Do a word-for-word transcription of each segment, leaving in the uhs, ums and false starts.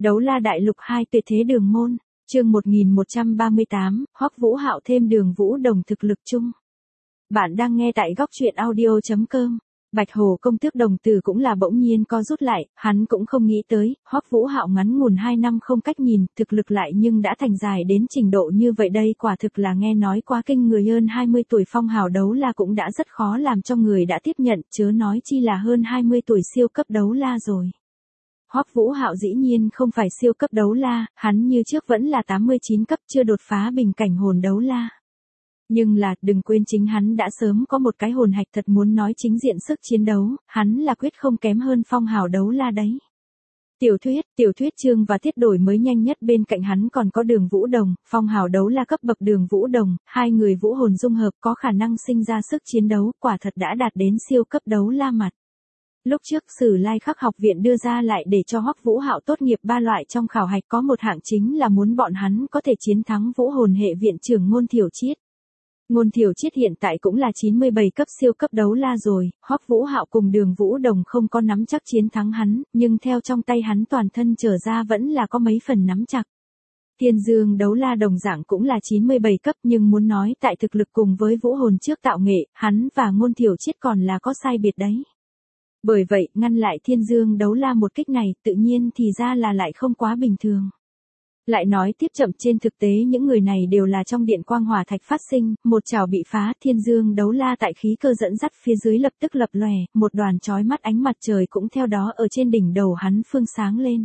Đấu la đại lục hai tuyệt thế đường môn, chương một nghìn một trăm ba mươi tám, Hoắc Vũ Hạo thêm Đường Vũ Đồng thực lực chung. Bạn đang nghe tại góc truyện audio chấm com. Bạch Hồ công tước đồng tử cũng là bỗng nhiên co rút lại, hắn cũng không nghĩ tới, Hoắc Vũ Hạo ngắn ngủn hai năm không cách nhìn, thực lực lại nhưng đã thành dài đến trình độ như vậy đây quả thực là nghe nói quá kinh người. Hơn hai mươi tuổi phong hào đấu la cũng đã rất khó làm cho người đã tiếp nhận, chớ nói chi là hơn hai mươi tuổi siêu cấp đấu la rồi. Hoắc Vũ Hạo dĩ nhiên không phải siêu cấp đấu la, hắn như trước vẫn là tám mươi chín cấp chưa đột phá bình cảnh hồn đấu la. Nhưng là, đừng quên chính hắn đã sớm có một cái hồn hạch, thật muốn nói chính diện sức chiến đấu, hắn là quyết không kém hơn phong hào đấu la đấy. Tiểu thuyết, tiểu thuyết chương và tiết đổi mới nhanh nhất, bên cạnh hắn còn có Đường Vũ Đồng, phong hào đấu la cấp bậc Đường Vũ Đồng, hai người vũ hồn dung hợp có khả năng sinh ra sức chiến đấu, quả thật đã đạt đến siêu cấp đấu la mặt. Lúc trước Sử Lai Khắc học viện đưa ra lại để cho Hoắc Vũ Hạo tốt nghiệp ba loại trong khảo hạch, có một hạng chính là muốn bọn hắn có thể chiến thắng vũ hồn hệ viện trưởng Ngôn Thiểu Triết. Ngôn Thiểu Triết hiện tại cũng là chín mươi bảy cấp siêu cấp đấu la rồi, Hoắc Vũ Hạo cùng Đường Vũ Đồng không có nắm chắc chiến thắng hắn, nhưng theo trong tay hắn toàn thân trở ra vẫn là có mấy phần nắm chặt. Thiên Dương đấu la đồng dạng cũng là chín mươi bảy cấp, nhưng muốn nói tại thực lực cùng với vũ hồn trước tạo nghệ, hắn và Ngôn Thiểu Triết còn là có sai biệt đấy. Bởi vậy, ngăn lại Thiên Dương đấu la một kích này, tự nhiên thì ra là lại không quá bình thường. Lại nói tiếp chậm, trên thực tế những người này đều là trong điện quang hỏa thạch phát sinh, một chảo bị phá, Thiên Dương đấu la tại khí cơ dẫn dắt phía dưới lập tức lập lòe, một đoàn chói mắt ánh mặt trời cũng theo đó ở trên đỉnh đầu hắn phương sáng lên.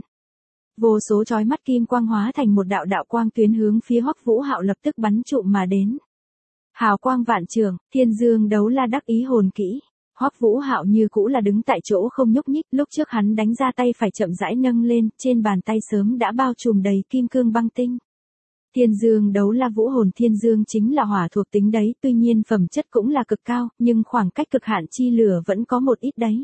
Vô số chói mắt kim quang hóa thành một đạo đạo quang tuyến hướng phía Hoắc Vũ Hạo lập tức bắn trụm mà đến. Hào quang vạn trường, Thiên Dương đấu la đắc ý hồn kỹ. Hoắc Vũ Hạo như cũ là đứng tại chỗ không nhúc nhích, lúc trước hắn đánh ra tay phải chậm rãi nâng lên, trên bàn tay sớm đã bao trùm đầy kim cương băng tinh. Thiên Dương đấu la vũ hồn Thiên Dương chính là hỏa thuộc tính đấy, tuy nhiên phẩm chất cũng là cực cao, nhưng khoảng cách cực hạn chi lửa vẫn có một ít đấy.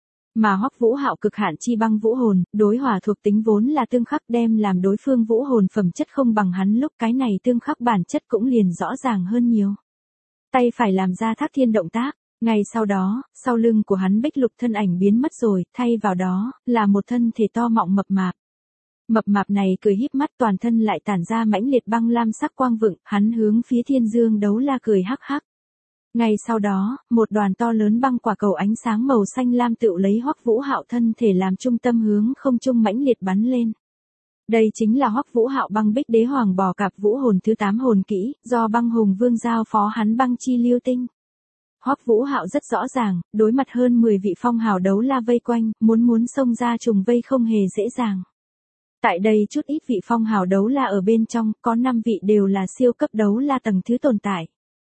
Mà Hoắc Vũ Hạo cực hạn chi băng vũ hồn, đối hỏa thuộc tính vốn là tương khắc, đem làm đối phương vũ hồn phẩm chất không bằng hắn lúc, cái này tương khắc bản chất cũng liền rõ ràng hơn nhiều. Tay phải làm ra thác thiên động tác. Ngay sau đó, sau lưng của hắn bích lục thân ảnh biến mất rồi, thay vào đó, là một thân thể to mọng mập mạp. Mập mạp này cười híp mắt, toàn thân lại tản ra mãnh liệt băng lam sắc quang vựng, hắn hướng phía Thiên Dương đấu la cười hắc hắc. Ngay sau đó, một đoàn to lớn băng quả cầu ánh sáng màu xanh lam tựu lấy Hoắc Vũ Hạo thân thể làm trung tâm hướng không trung mãnh liệt bắn lên. Đây chính là Hoắc Vũ Hạo băng bích đế hoàng bò cạp vũ hồn thứ tám hồn kỹ, do băng hùng vương giao phó hắn băng chi lưu tinh. Hoắc Vũ Hạo rất rõ ràng, đối mặt hơn mười vị phong hào đấu la vây quanh, muốn muốn xông ra trùng vây không hề dễ dàng. Tại đây chút ít vị phong hào đấu la ở bên trong, có năm vị đều là siêu cấp đấu la tầng thứ tồn tại.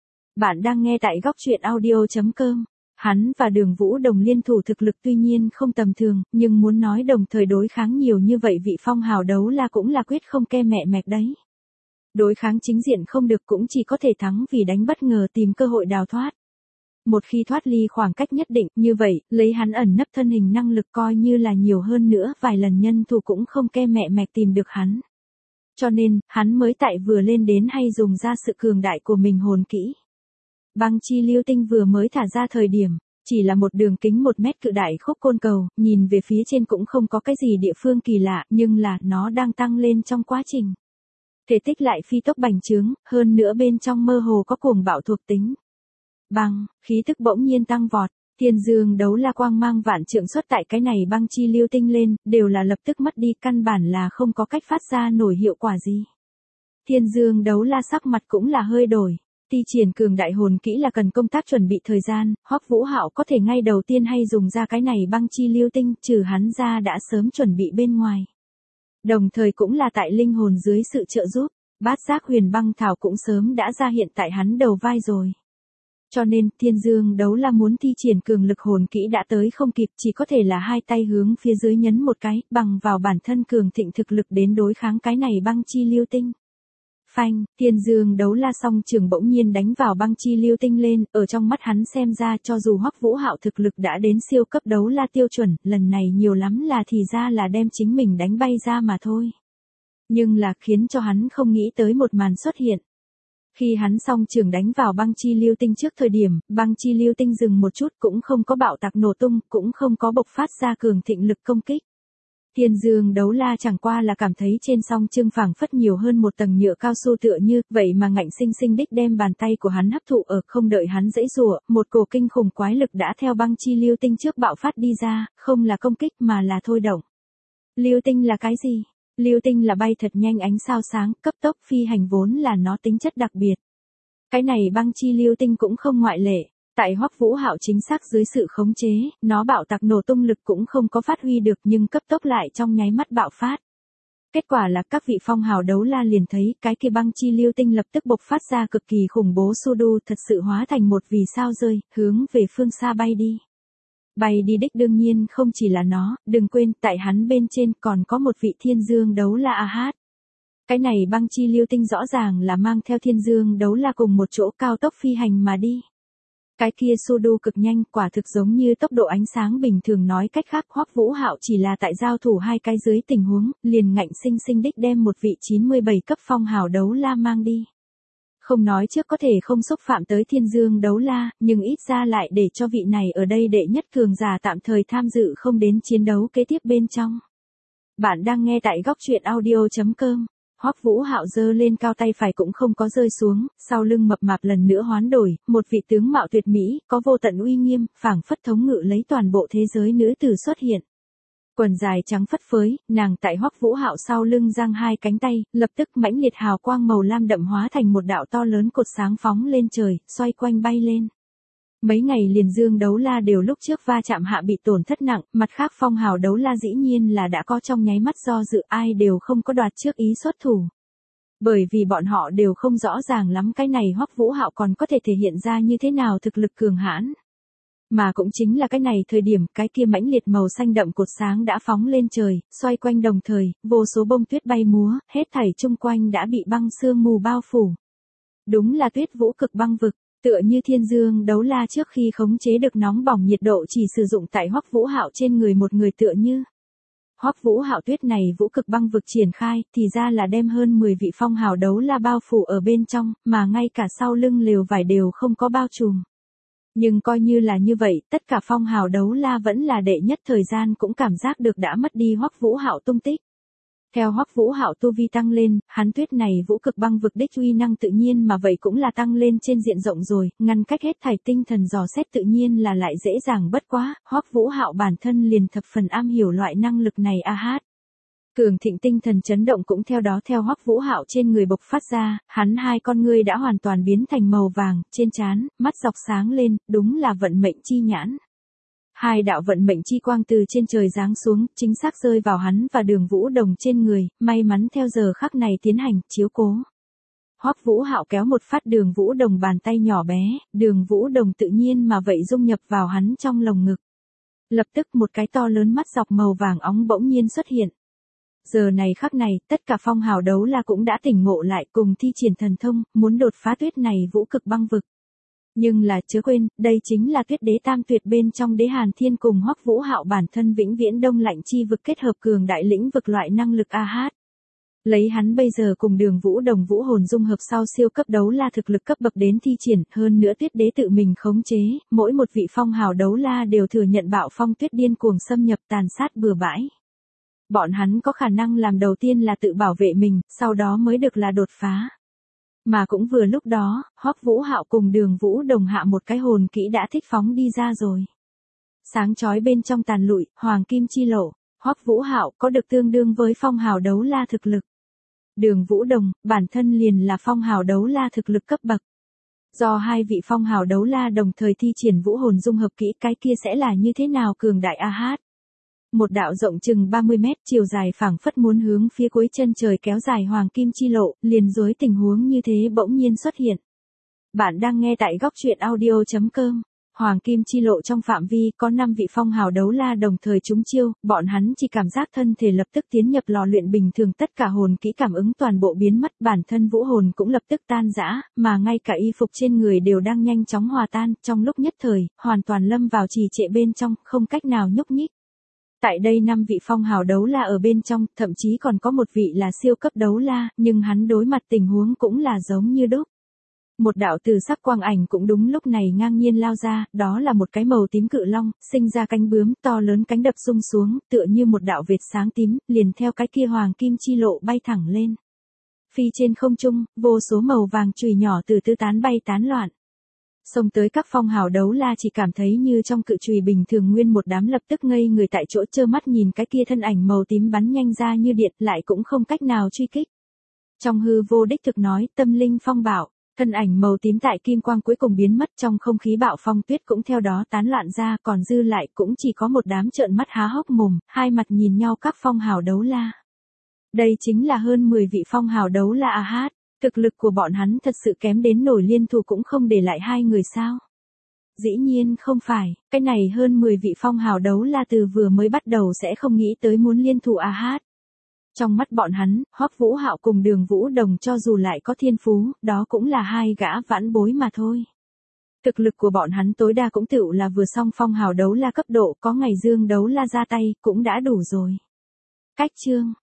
Bạn đang nghe tại góc truyện audio chấm com. Hắn và Đường Vũ Đồng liên thủ thực lực tuy nhiên không tầm thường, nhưng muốn nói đồng thời đối kháng nhiều như vậy vị phong hào đấu la cũng là quyết không ke mẹ mẹc đấy. Đối kháng chính diện không được cũng chỉ có thể thắng vì đánh bất ngờ, tìm cơ hội đào thoát. Một khi thoát ly khoảng cách nhất định, như vậy, lấy hắn ẩn nấp thân hình năng lực coi như là nhiều hơn nữa, vài lần nhân thủ cũng không ke mẹ mẹc tìm được hắn. Cho nên, hắn mới tại vừa lên đến hay dùng ra sự cường đại của mình hồn kỹ. Băng chi lưu tinh vừa mới thả ra thời điểm, chỉ là một đường kính một mét cự đại khúc côn cầu, nhìn về phía trên cũng không có cái gì địa phương kỳ lạ, nhưng là, nó đang tăng lên trong quá trình. Thể tích lại phi tốc bành trướng, hơn nữa bên trong mơ hồ có cuồng bạo thuộc tính. Băng, khí tức bỗng nhiên tăng vọt, Thiên Dương đấu la quang mang vạn trượng xuất tại cái này băng chi lưu tinh lên, đều là lập tức mất đi, căn bản là không có cách phát ra nổi hiệu quả gì. Thiên Dương đấu la sắc mặt cũng là hơi đổi, thi triển cường đại hồn kỹ là cần công tác chuẩn bị thời gian, Hoắc Vũ Hạo có thể ngay đầu tiên hay dùng ra cái này băng chi lưu tinh, trừ hắn ra đã sớm chuẩn bị bên ngoài. Đồng thời cũng là tại linh hồn dưới sự trợ giúp, bát giác huyền băng thảo cũng sớm đã ra hiện tại hắn đầu vai rồi. Cho nên, Thiên Dương đấu la muốn thi triển cường lực hồn kỹ đã tới không kịp, chỉ có thể là hai tay hướng phía dưới nhấn một cái, bằng vào bản thân cường thịnh thực lực đến đối kháng cái này băng chi lưu tinh. Phanh, Thiên Dương đấu la song trường bỗng nhiên đánh vào băng chi lưu tinh lên, ở trong mắt hắn xem ra cho dù Hoắc Vũ Hạo thực lực đã đến siêu cấp đấu la tiêu chuẩn, lần này nhiều lắm là thì ra là đem chính mình đánh bay ra mà thôi. Nhưng là khiến cho hắn không nghĩ tới một màn xuất hiện. Khi hắn song trường đánh vào băng chi lưu tinh trước thời điểm, băng chi lưu tinh dừng một chút, cũng không có bạo tạc nổ tung, cũng không có bộc phát ra cường thịnh lực công kích. Thiên Dương Đấu La chẳng qua là cảm thấy trên song trưng phảng phất nhiều hơn một tầng nhựa cao su tựa như, vậy mà ngạnh sinh sinh đích đem bàn tay của hắn hấp thụ ở, không đợi hắn giãy giụa, một cổ kinh khủng quái lực đã theo băng chi lưu tinh trước bạo phát đi ra, không là công kích mà là thôi động. Lưu tinh là cái gì? Lưu tinh là bay thật nhanh ánh sao sáng, cấp tốc phi hành vốn là nó tính chất đặc biệt. Cái này băng chi lưu tinh cũng không ngoại lệ. Tại Hoắc Vũ Hạo chính xác dưới sự khống chế, nó bạo tạc nổ tung lực cũng không có phát huy được nhưng cấp tốc lại trong nháy mắt bạo phát. Kết quả là các vị phong hào đấu la liền thấy cái kia băng chi lưu tinh lập tức bộc phát ra cực kỳ khủng bố Sudu thật sự hóa thành một vì sao rơi, hướng về phương xa bay đi. Bay đi đích đương nhiên không chỉ là nó, đừng quên tại hắn bên trên còn có một vị thiên dương đấu la a hát. Cái này băng chi lưu tinh rõ ràng là mang theo thiên dương đấu la cùng một chỗ cao tốc phi hành mà đi. Cái kia Sudu cực nhanh, quả thực giống như tốc độ ánh sáng bình thường, nói cách khác Hoắc Vũ Hạo chỉ là tại giao thủ hai cái dưới tình huống, liền ngạnh sinh sinh đích đem một vị chín mươi bảy cấp phong hào đấu la mang đi. Không nói trước có thể không xúc phạm tới thiên dương đấu la, nhưng ít ra lại để cho vị này ở đây đệ nhất cường giả tạm thời tham dự không đến chiến đấu kế tiếp bên trong. Bạn đang nghe tại góc truyện audio chấm com. Hoắc Vũ Hạo giơ lên cao tay phải cũng không có rơi xuống, sau lưng mập mạp lần nữa hoán đổi, một vị tướng mạo tuyệt mỹ, có vô tận uy nghiêm, phảng phất thống ngự lấy toàn bộ thế giới nữ tử xuất hiện. Quần dài trắng phất phới, nàng tại Hoắc Vũ Hạo sau lưng giang hai cánh tay, lập tức mãnh liệt hào quang màu lam đậm hóa thành một đạo to lớn cột sáng phóng lên trời, xoay quanh bay lên. Mấy ngày liền dương đấu la đều lúc trước va chạm hạ bị tổn thất nặng, mặt khác phong hào đấu la dĩ nhiên là đã có trong nháy mắt do dự, ai đều không có đoạt trước ý xuất thủ. Bởi vì bọn họ đều không rõ ràng lắm cái này Hoắc Vũ Hạo còn có thể thể hiện ra như thế nào thực lực cường hãn. Mà cũng chính là cái này thời điểm, cái kia mãnh liệt màu xanh đậm cột sáng đã phóng lên trời, xoay quanh đồng thời, vô số bông tuyết bay múa, hết thảy chung quanh đã bị băng sương mù bao phủ. Đúng là tuyết vũ cực băng vực. Tựa như thiên dương đấu la trước khi khống chế được nóng bỏng nhiệt độ chỉ sử dụng tại Hoắc Vũ Hạo trên người một người tựa như. Hoắc Vũ Hạo tuyết này vũ cực băng vực triển khai, thì ra là đem hơn mười vị phong hào đấu la bao phủ ở bên trong, mà ngay cả sau lưng lều vải đều không có bao trùm. Nhưng coi như là như vậy, tất cả phong hào đấu la vẫn là đệ nhất thời gian cũng cảm giác được đã mất đi Hoắc Vũ Hạo tung tích. Theo Hoắc Vũ Hạo tu vi tăng lên, hắn tuyết này vũ cực băng vực đích uy năng tự nhiên mà vậy cũng là tăng lên trên diện rộng rồi, ngăn cách hết thảy tinh thần dò xét tự nhiên là lại dễ dàng bất quá, Hoắc Vũ Hạo bản thân liền thập phần am hiểu loại năng lực này a hát. Cường thịnh tinh thần chấn động cũng theo đó theo Hoắc Vũ Hạo trên người bộc phát ra, hắn hai con ngươi đã hoàn toàn biến thành màu vàng, trên trán, mắt dọc sáng lên, đúng là vận mệnh chi nhãn. Hai đạo vận mệnh chi quang từ trên trời giáng xuống, chính xác rơi vào hắn và Đường Vũ Đồng trên người, may mắn theo giờ khắc này tiến hành, chiếu cố. Hoắc Vũ Hạo kéo một phát Đường Vũ Đồng bàn tay nhỏ bé, Đường Vũ Đồng tự nhiên mà vậy dung nhập vào hắn trong lồng ngực. Lập tức một cái to lớn mắt dọc màu vàng óng bỗng nhiên xuất hiện. Giờ này khắc này, tất cả phong hào đấu la cũng đã tỉnh ngộ lại cùng thi triển thần thông, muốn đột phá tuyết này vũ cực băng vực. Nhưng là chớ quên, đây chính là tuyết đế tam tuyệt bên trong đế Hàn Thiên cùng Hoắc Vũ Hạo bản thân vĩnh viễn đông lạnh chi vực kết hợp cường đại lĩnh vực loại năng lực a hát. Lấy hắn bây giờ cùng Đường Vũ Đồng vũ hồn dung hợp sau siêu cấp đấu la thực lực cấp bậc đến thi triển, hơn nữa tuyết đế tự mình khống chế, mỗi một vị phong hào đấu la đều thừa nhận bạo phong tuyết điên cuồng xâm nhập tàn sát bừa bãi. Bọn hắn có khả năng làm đầu tiên là tự bảo vệ mình, sau đó mới được là đột phá. Mà cũng vừa lúc đó, Hoắc Vũ Hạo cùng Đường Vũ Đồng hạ một cái hồn kỹ đã thích phóng đi ra rồi. Sáng chói bên trong tàn lụi, hoàng kim chi lộ, Hoắc Vũ Hạo có được tương đương với phong hào đấu la thực lực. Đường Vũ Đồng, bản thân liền là phong hào đấu la thực lực cấp bậc. Do hai vị phong hào đấu la đồng thời thi triển vũ hồn dung hợp kỹ, cái kia sẽ là như thế nào cường đại a hát. Một đạo rộng chừng ba mươi mét, chiều dài phảng phất muốn hướng phía cuối chân trời kéo dài hoàng kim chi lộ, liền rối tình huống như thế bỗng nhiên xuất hiện. Bạn đang nghe tại góc truyện audio chấm com. Hoàng kim chi lộ trong phạm vi có năm vị phong hào đấu la đồng thời trúng chiêu, bọn hắn chỉ cảm giác thân thể lập tức tiến nhập lò luyện bình thường, tất cả hồn kỹ cảm ứng toàn bộ biến mất, bản thân vũ hồn cũng lập tức tan rã, mà ngay cả y phục trên người đều đang nhanh chóng hòa tan, trong lúc nhất thời, hoàn toàn lâm vào trì trệ bên trong, không cách nào nhúc nhích. Tại đây năm vị phong hào đấu la ở bên trong, thậm chí còn có một vị là siêu cấp đấu la, nhưng hắn đối mặt tình huống cũng là giống như đúc. Một đạo từ sắc quang ảnh cũng đúng lúc này ngang nhiên lao ra, đó là một cái màu tím cự long, sinh ra cánh bướm, to lớn cánh đập sung xuống, tựa như một đạo vệt sáng tím, liền theo cái kia hoàng kim chi lộ bay thẳng lên. Phi trên không trung, vô số màu vàng chùy nhỏ từ tư tán bay tán loạn. Xông tới các phong hào đấu la chỉ cảm thấy như trong cự chùy bình thường, nguyên một đám lập tức ngây người tại chỗ, trơ mắt nhìn cái kia thân ảnh màu tím bắn nhanh ra như điện, lại cũng không cách nào truy kích. Trong hư vô đích thực nói, tâm linh phong bạo, thân ảnh màu tím tại kim quang cuối cùng biến mất, trong không khí bạo phong tuyết cũng theo đó tán loạn ra, còn dư lại cũng chỉ có một đám trợn mắt há hốc mồm, hai mặt nhìn nhau các phong hào đấu la. Đây chính là hơn mười vị phong hào đấu la a hát. Thực lực của bọn hắn thật sự kém đến nổi liên thủ cũng không để lại hai người sao? Dĩ nhiên không phải, cái này hơn mười vị phong hào đấu la từ vừa mới bắt đầu sẽ không nghĩ tới muốn liên thủ a hát. Trong mắt bọn hắn, Hoắc Vũ Hạo cùng Đường Vũ Đồng cho dù lại có thiên phú, đó cũng là hai gã vãn bối mà thôi. Thực lực của bọn hắn tối đa cũng tựu là vừa xong phong hào đấu la cấp độ, có ngày dương đấu la ra tay, cũng đã đủ rồi. Cách chương